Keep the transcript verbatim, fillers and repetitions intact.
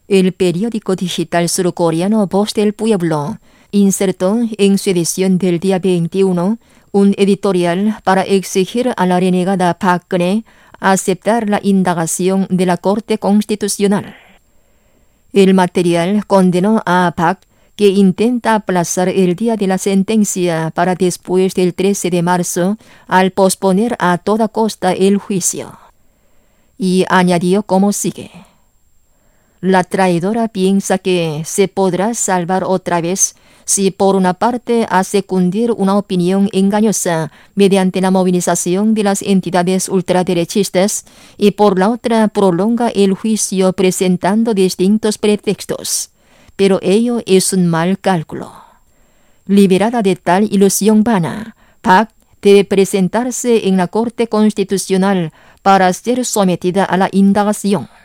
El periódico digital surcoreano Voz del Pueblo insertó en su edición del día veintiuno un editorial para exigir a la renegada Park Geun-hye aceptar la indagación de la Corte Constitucional. El material condenó a Park, que intenta aplazar el día de la sentencia para después del trece de marzo al posponer a toda costa el juicio. Y añadió como sigue: la traidora piensa que se podrá salvar otra vez si por una parte hace cundir una opinión engañosa mediante la movilización de las entidades ultraderechistas y por la otra prolonga el juicio presentando distintos pretextos. Pero ello es un mal cálculo. Liberada de tal ilusión vana, Park debe presentarse en la Corte Constitucional para ser sometida a la indagación.